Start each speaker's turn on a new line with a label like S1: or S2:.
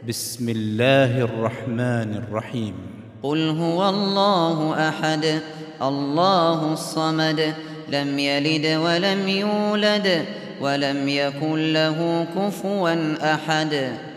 S1: بسم الله الرحمن الرحيم.
S2: قل هو الله أحد الله الصمد لم يلد ولم يولد ولم يكن له كفوا أحد.